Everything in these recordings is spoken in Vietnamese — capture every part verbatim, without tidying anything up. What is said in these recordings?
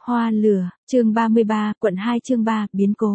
Hoa lửa, chương ba mươi ba, quận hai chương ba, biến cố.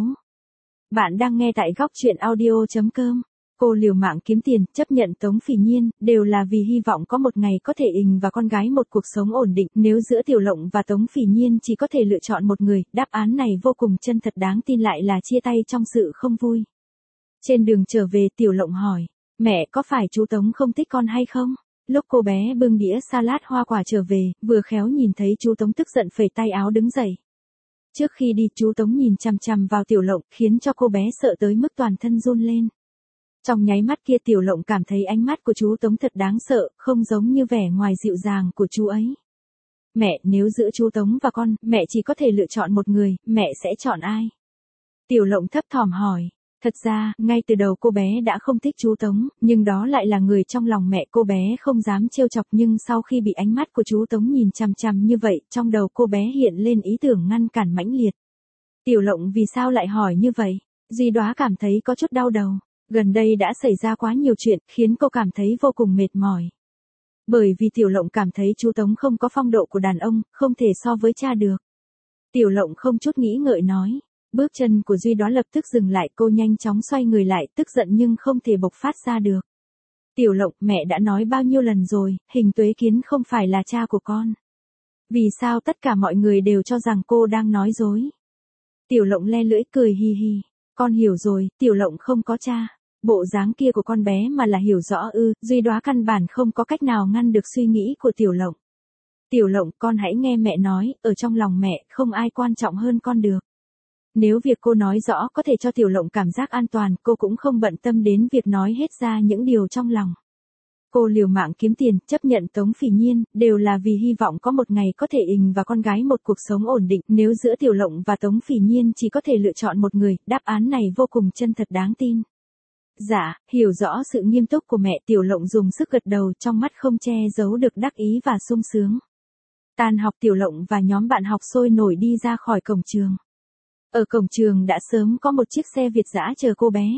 Bạn đang nghe tại góc truyện audio chấm com. Cô liều mạng kiếm tiền, chấp nhận Tống Phỉ Nhiên, đều là vì hy vọng có một ngày có thể ình và con gái một cuộc sống ổn định. Nếu giữa Tiểu Lộng và Tống Phỉ Nhiên chỉ có thể lựa chọn một người, đáp án này vô cùng chân thật, đáng tin lại là chia tay trong sự không vui. Trên đường trở về, Tiểu Lộng hỏi, mẹ có phải chú Tống không thích con hay không? Lúc cô bé bưng đĩa salad hoa quả trở về, vừa khéo nhìn thấy chú Tống tức giận phẩy tay áo đứng dậy. Trước khi đi, chú Tống nhìn chằm chằm vào Tiểu Lộng, khiến cho cô bé sợ tới mức toàn thân run lên. Trong nháy mắt kia, Tiểu Lộng cảm thấy ánh mắt của chú Tống thật đáng sợ, không giống như vẻ ngoài dịu dàng của chú ấy. Mẹ, nếu giữa chú Tống và con, mẹ chỉ có thể lựa chọn một người, mẹ sẽ chọn ai? Tiểu Lộng thấp thỏm hỏi. Thật ra, ngay từ đầu cô bé đã không thích chú Tống, nhưng đó lại là người trong lòng mẹ, cô bé không dám trêu chọc, nhưng sau khi bị ánh mắt của chú Tống nhìn chằm chằm như vậy, trong đầu cô bé hiện lên ý tưởng ngăn cản mãnh liệt. Tiểu Lộng vì sao lại hỏi như vậy? Duy Đóa cảm thấy có chút đau đầu. Gần đây đã xảy ra quá nhiều chuyện, khiến cô cảm thấy vô cùng mệt mỏi. Bởi vì Tiểu Lộng cảm thấy chú Tống không có phong độ của đàn ông, không thể so với cha được. Tiểu Lộng không chút nghĩ ngợi nói. Bước chân của Duy Đóa lập tức dừng lại, cô nhanh chóng xoay người lại, tức giận nhưng không thể bộc phát ra được. Tiểu Lộng, mẹ đã nói bao nhiêu lần rồi, Hình Tuế Kiến không phải là cha của con. Vì sao tất cả mọi người đều cho rằng cô đang nói dối? Tiểu Lộng le lưỡi cười hi hi. Con hiểu rồi, Tiểu Lộng không có cha. Bộ dáng kia của con bé mà là hiểu rõ ư? Duy Đóa căn bản không có cách nào ngăn được suy nghĩ của Tiểu Lộng. Tiểu Lộng, con hãy nghe mẹ nói, ở trong lòng mẹ, không ai quan trọng hơn con được. Nếu việc cô nói rõ có thể cho Tiểu Lộng cảm giác an toàn, cô cũng không bận tâm đến việc nói hết ra những điều trong lòng. Cô liều mạng kiếm tiền, chấp nhận Tống Phỉ Nhiên, đều là vì hy vọng có một ngày có thể ình và con gái một cuộc sống ổn định. Nếu giữa Tiểu Lộng và Tống Phỉ Nhiên chỉ có thể lựa chọn một người, đáp án này vô cùng chân thật, đáng tin. Dạ, hiểu rõ sự nghiêm túc của mẹ, Tiểu Lộng dùng sức gật đầu, trong mắt không che giấu được đắc ý và sung sướng. Tan học, Tiểu Lộng và nhóm bạn học sôi nổi đi ra khỏi cổng trường. Ở cổng trường đã sớm có một chiếc xe Việt dã chờ cô bé.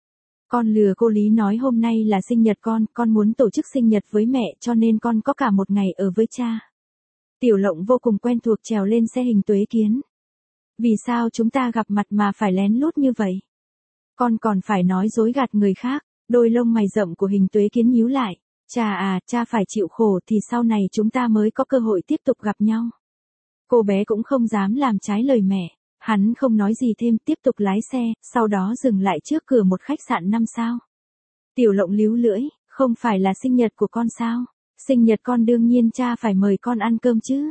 Con lừa cô Lý nói hôm nay là sinh nhật con, con muốn tổ chức sinh nhật với mẹ cho nên con có cả một ngày ở với cha. Tiểu Lộng vô cùng quen thuộc trèo lên xe Hình Tuế Kiến. Vì sao chúng ta gặp mặt mà phải lén lút như vậy? Con còn phải nói dối gạt người khác. Đôi lông mày rậm của Hình Tuế Kiến nhíu lại. Cha à, cha phải chịu khổ thì sau này chúng ta mới có cơ hội tiếp tục gặp nhau. Cô bé cũng không dám làm trái lời mẹ. Hắn không nói gì thêm, tiếp tục lái xe, sau đó dừng lại trước cửa một khách sạn năm sao. Tiểu Lộng líu lưỡi, không phải là sinh nhật của con sao? Sinh nhật con đương nhiên cha phải mời con ăn cơm chứ.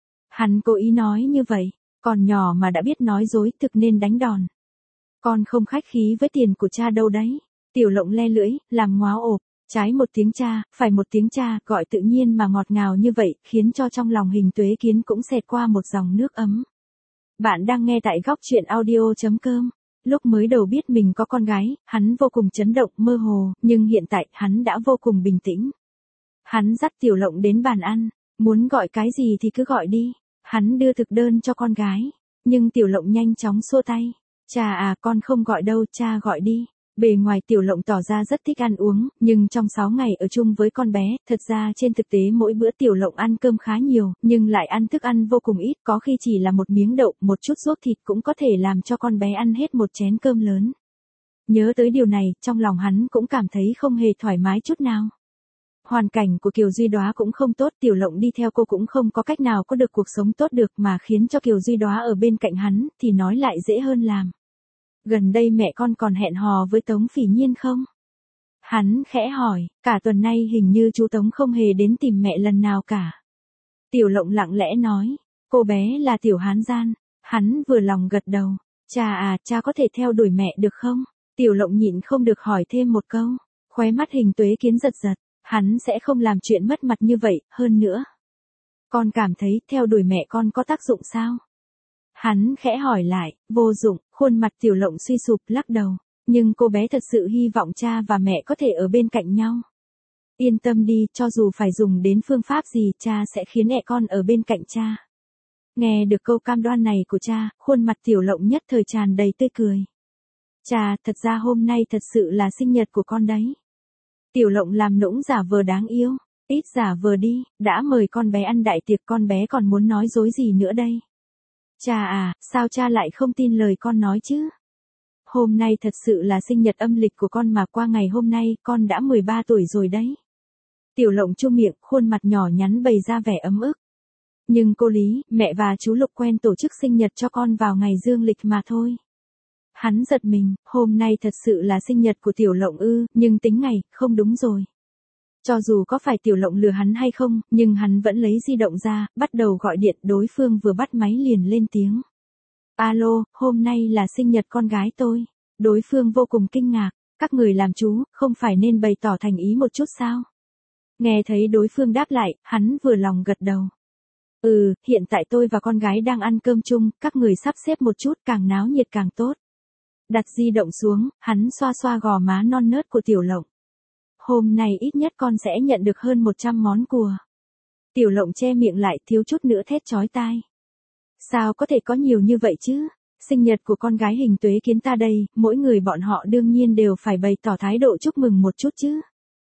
Hắn cố ý nói như vậy, còn nhỏ mà đã biết nói dối, thực nên đánh đòn. Con không khách khí với tiền của cha đâu đấy. Tiểu Lộng le lưỡi, làm ngáo ộp, trái một tiếng cha, phải một tiếng cha, gọi tự nhiên mà ngọt ngào như vậy, khiến cho trong lòng Hình Tuế Kiến cũng xẹt qua một dòng nước ấm. Bạn đang nghe tại góc truyện audio chấm com. Lúc mới đầu biết mình có con gái, hắn vô cùng chấn động, mơ hồ, nhưng hiện tại, hắn đã vô cùng bình tĩnh. Hắn dắt Tiểu Lộng đến bàn ăn, muốn gọi cái gì thì cứ gọi đi. Hắn đưa thực đơn cho con gái, nhưng Tiểu Lộng nhanh chóng xua tay. Cha à, con không gọi đâu, cha gọi đi. Bề ngoài Tiểu Lộng tỏ ra rất thích ăn uống, nhưng trong sáu ngày ở chung với con bé, thật ra trên thực tế mỗi bữa Tiểu Lộng ăn cơm khá nhiều, nhưng lại ăn thức ăn vô cùng ít, có khi chỉ là một miếng đậu, một chút ruốc thịt cũng có thể làm cho con bé ăn hết một chén cơm lớn. Nhớ tới điều này, trong lòng hắn cũng cảm thấy không hề thoải mái chút nào. Hoàn cảnh của Kiều Duy Đóa cũng không tốt, Tiểu Lộng đi theo cô cũng không có cách nào có được cuộc sống tốt được, mà khiến cho Kiều Duy Đóa ở bên cạnh hắn, thì nói lại dễ hơn làm. Gần đây mẹ con còn hẹn hò với Tống Phỉ Nhiên không? Hắn khẽ hỏi, cả tuần nay hình như chú Tống không hề đến tìm mẹ lần nào cả. Tiểu Lộng lặng lẽ nói, cô bé là Tiểu Hán Gian. Hắn vừa lòng gật đầu, cha à, cha có thể theo đuổi mẹ được không? Tiểu Lộng nhịn không được hỏi thêm một câu, khóe mắt Hình Tuế Kiến giật giật, hắn sẽ không làm chuyện mất mặt như vậy, hơn nữa. Con cảm thấy theo đuổi mẹ con có tác dụng sao? Hắn khẽ hỏi lại, vô dụng, khuôn mặt Tiểu Lộng suy sụp lắc đầu, nhưng cô bé thật sự hy vọng cha và mẹ có thể ở bên cạnh nhau. Yên tâm đi, cho dù phải dùng đến phương pháp gì, cha sẽ khiến mẹ con ở bên cạnh cha. Nghe được câu cam đoan này của cha, khuôn mặt Tiểu Lộng nhất thời tràn đầy tươi cười. Cha, thật ra hôm nay thật sự là sinh nhật của con đấy. Tiểu Lộng làm nũng giả vờ đáng yêu, ít giả vờ đi, đã mời con bé ăn đại tiệc, con bé còn muốn nói dối gì nữa đây. Cha à, sao cha lại không tin lời con nói chứ? Hôm nay thật sự là sinh nhật âm lịch của con mà qua ngày hôm nay con đã mười ba tuổi rồi đấy. Tiểu Lộng chu miệng, khuôn mặt nhỏ nhắn bày ra vẻ ấm ức. Nhưng cô Lý, mẹ và chú Lục quen tổ chức sinh nhật cho con vào ngày dương lịch mà thôi. Hắn giật mình, hôm nay thật sự là sinh nhật của Tiểu Lộng ư, nhưng tính ngày, không đúng rồi. Cho dù có phải Tiểu Lộng lừa hắn hay không, nhưng hắn vẫn lấy di động ra, bắt đầu gọi điện, đối phương vừa bắt máy liền lên tiếng. Alo, hôm nay là sinh nhật con gái tôi. Đối phương vô cùng kinh ngạc, các người làm chú, không phải nên bày tỏ thành ý một chút sao? Nghe thấy đối phương đáp lại, hắn vừa lòng gật đầu. Ừ, hiện tại tôi và con gái đang ăn cơm chung, các người sắp xếp một chút, càng náo nhiệt càng tốt. Đặt di động xuống, hắn xoa xoa gò má non nớt của Tiểu Lộng. Hôm nay ít nhất con sẽ nhận được hơn một trăm món quà. Tiểu Lộng che miệng lại, thiếu chút nữa thét chói tai. Sao có thể có nhiều như vậy chứ? Sinh nhật của con gái Hình Tuế Kiến ta đây, mỗi người bọn họ đương nhiên đều phải bày tỏ thái độ chúc mừng một chút chứ.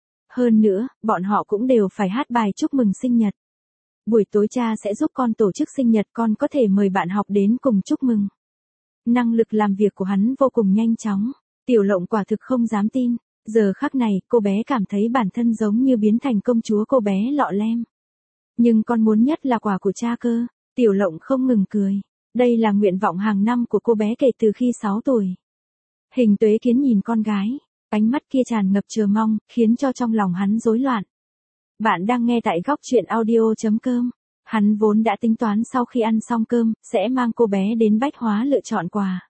Hơn nữa, bọn họ cũng đều phải hát bài chúc mừng sinh nhật. Buổi tối cha sẽ giúp con tổ chức sinh nhật, con có thể mời bạn học đến cùng chúc mừng. Năng lực làm việc của hắn vô cùng nhanh chóng. Tiểu Lộng quả thực không dám tin. Giờ khắc này, cô bé cảm thấy bản thân giống như biến thành công chúa cô bé lọ lem. Nhưng con muốn nhất là quà của cha cơ. Tiểu Lộng không ngừng cười. Đây là nguyện vọng hàng năm của cô bé kể từ khi sáu tuổi. Hình Tuế Kiến nhìn con gái. Ánh mắt kia tràn ngập chờ mong, khiến cho trong lòng hắn rối loạn. Bạn đang nghe tại góc truyện audio chấm com. Hắn vốn đã tính toán sau khi ăn xong cơm, sẽ mang cô bé đến bách hóa lựa chọn quà.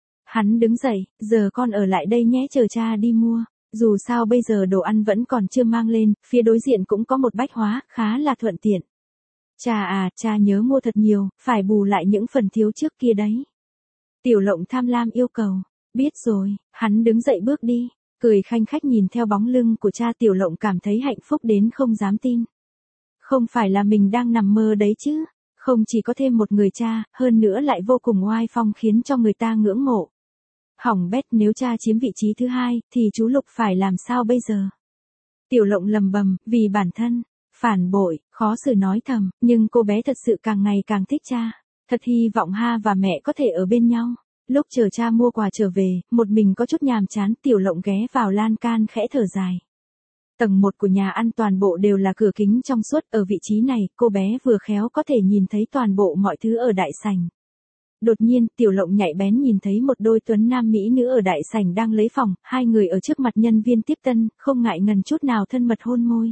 Hắn đứng dậy, giờ con ở lại đây nhé, chờ cha đi mua. Dù sao bây giờ đồ ăn vẫn còn chưa mang lên, phía đối diện cũng có một bách hóa, khá là thuận tiện. Cha à, cha nhớ mua thật nhiều, phải bù lại những phần thiếu trước kia đấy. Tiểu Lộng tham lam yêu cầu. Biết rồi, hắn đứng dậy bước đi, cười khanh khách nhìn theo bóng lưng của cha. Tiểu Lộng cảm thấy hạnh phúc đến không dám tin. Không phải là mình đang nằm mơ đấy chứ, không chỉ có thêm một người cha, hơn nữa lại vô cùng oai phong khiến cho người ta ngưỡng mộ. Hỏng bét, nếu cha chiếm vị trí thứ hai, thì chú Lục phải làm sao bây giờ? Tiểu Lộng lầm bầm, vì bản thân, phản bội, khó xử nói thầm, nhưng cô bé thật sự càng ngày càng thích cha. Thật hy vọng ha và mẹ có thể ở bên nhau. Lúc chờ cha mua quà trở về, một mình có chút nhàm chán, Tiểu Lộng ghé vào lan can khẽ thở dài. Tầng một của nhà ăn toàn bộ đều là cửa kính trong suốt, ở vị trí này, cô bé vừa khéo có thể nhìn thấy toàn bộ mọi thứ ở đại sảnh. Đột nhiên, Tiểu Lộng nhạy bén nhìn thấy một đôi tuấn nam mỹ nữ ở đại sảnh đang lấy phòng, hai người ở trước mặt nhân viên tiếp tân, không ngại ngần chút nào thân mật hôn môi.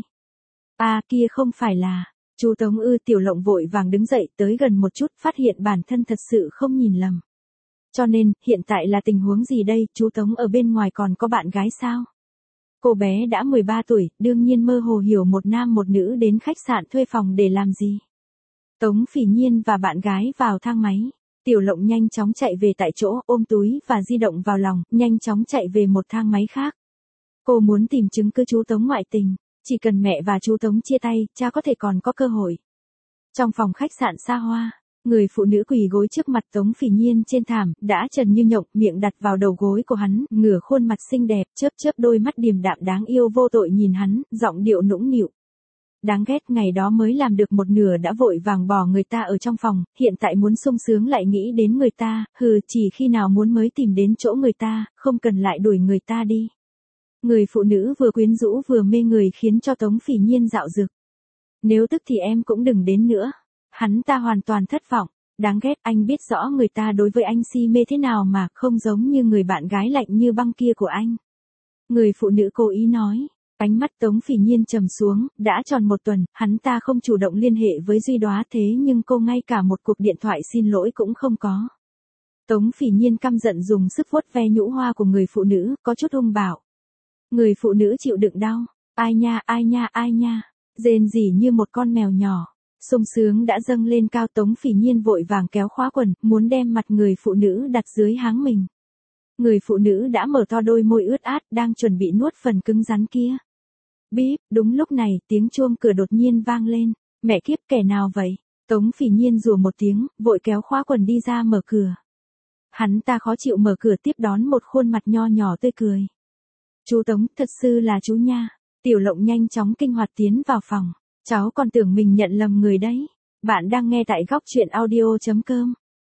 À, kia không phải là chú Tống ư? Tiểu Lộng vội vàng đứng dậy, tới gần một chút, phát hiện bản thân thật sự không nhìn lầm. Cho nên, hiện tại là tình huống gì đây, chú Tống ở bên ngoài còn có bạn gái sao? Cô bé đã mười ba tuổi, đương nhiên mơ hồ hiểu một nam một nữ đến khách sạn thuê phòng để làm gì. Tống Phỉ Nhiên và bạn gái vào thang máy. Tiểu Lộng nhanh chóng chạy về tại chỗ, ôm túi và di động vào lòng, nhanh chóng chạy về một thang máy khác. Cô muốn tìm chứng cứ chú Tống ngoại tình. Chỉ cần mẹ và chú Tống chia tay, cha có thể còn có cơ hội. Trong phòng khách sạn xa hoa, người phụ nữ quỳ gối trước mặt Tống Phỉ Nhiên trên thảm, đã trần như nhộng, miệng đặt vào đầu gối của hắn, ngửa khuôn mặt xinh đẹp, chớp chớp đôi mắt điềm đạm đáng yêu vô tội nhìn hắn, giọng điệu nũng nịu. Đáng ghét, ngày đó mới làm được một nửa đã vội vàng bỏ người ta ở trong phòng, hiện tại muốn sung sướng lại nghĩ đến người ta, hừ, chỉ khi nào muốn mới tìm đến chỗ người ta, không cần lại đuổi người ta đi. Người phụ nữ vừa quyến rũ vừa mê người khiến cho Tống Phỉ Nhiên dạo dực. Nếu tức thì em cũng đừng đến nữa. Hắn ta hoàn toàn thất vọng. Đáng ghét, anh biết rõ người ta đối với anh si mê thế nào mà không giống như người bạn gái lạnh như băng kia của anh. Người phụ nữ cố ý nói. Ánh mắt Tống Phỉ Nhiên trầm xuống, đã tròn một tuần, hắn ta không chủ động liên hệ với Duy Đóa, thế nhưng cô ngay cả một cuộc điện thoại xin lỗi cũng không có. Tống Phỉ Nhiên căm giận dùng sức vuốt ve nhũ hoa của người phụ nữ, có chút hung bạo. Người phụ nữ chịu đựng đau. Ai nha, ai nha, ai nha. Rên rỉ như một con mèo nhỏ. Sung sướng đã dâng lên cao. Tống Phỉ Nhiên vội vàng kéo khóa quần, muốn đem mặt người phụ nữ đặt dưới háng mình. Người phụ nữ đã mở to đôi môi ướt át, đang chuẩn bị nuốt phần cứng rắn kia. Bíp, đúng lúc này, tiếng chuông cửa đột nhiên vang lên. Mẹ kiếp, kẻ nào vậy? Tống Phỉ Nhiên rủa một tiếng, vội kéo khóa quần đi ra mở cửa. Hắn ta khó chịu mở cửa tiếp đón một khuôn mặt nho nhỏ tươi cười. Chú Tống, thật sự là chú nha. Tiểu Lộng nhanh chóng kinh hoạt tiến vào phòng. Cháu còn tưởng mình nhận lầm người đấy. Bạn đang nghe tại góc truyện audio chấm com.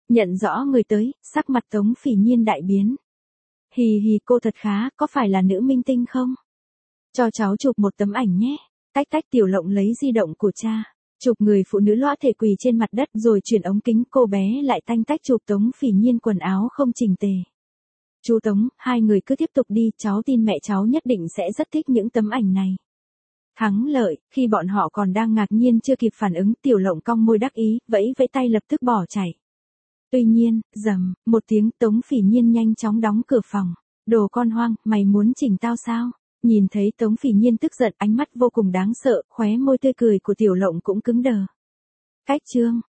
Nhận rõ người tới, sắc mặt Tống Phỉ Nhiên đại biến. Hì hì, cô thật khá, có phải là nữ minh tinh không? Cho cháu chụp một tấm ảnh nhé. Tách tách, Tiểu Lộng lấy di động của cha, chụp người phụ nữ lõa thể quỳ trên mặt đất rồi chuyển ống kính, cô bé lại tanh tách chụp Tống Phỉ Nhiên quần áo không chỉnh tề. Chú Tống, hai người cứ tiếp tục đi, cháu tin mẹ cháu nhất định sẽ rất thích những tấm ảnh này. Thắng lợi, khi bọn họ còn đang ngạc nhiên chưa kịp phản ứng, Tiểu Lộng cong môi đắc ý, vẫy vẫy tay lập tức bỏ chạy. Tuy nhiên, rầm, một tiếng, Tống Phỉ Nhiên nhanh chóng đóng cửa phòng. Đồ con hoang, mày muốn chỉnh tao sao? Nhìn thấy Tống Phỉ Nhiên tức giận, ánh mắt vô cùng đáng sợ, khóe môi tươi cười của Tiểu Lộng cũng cứng đờ. Cách chương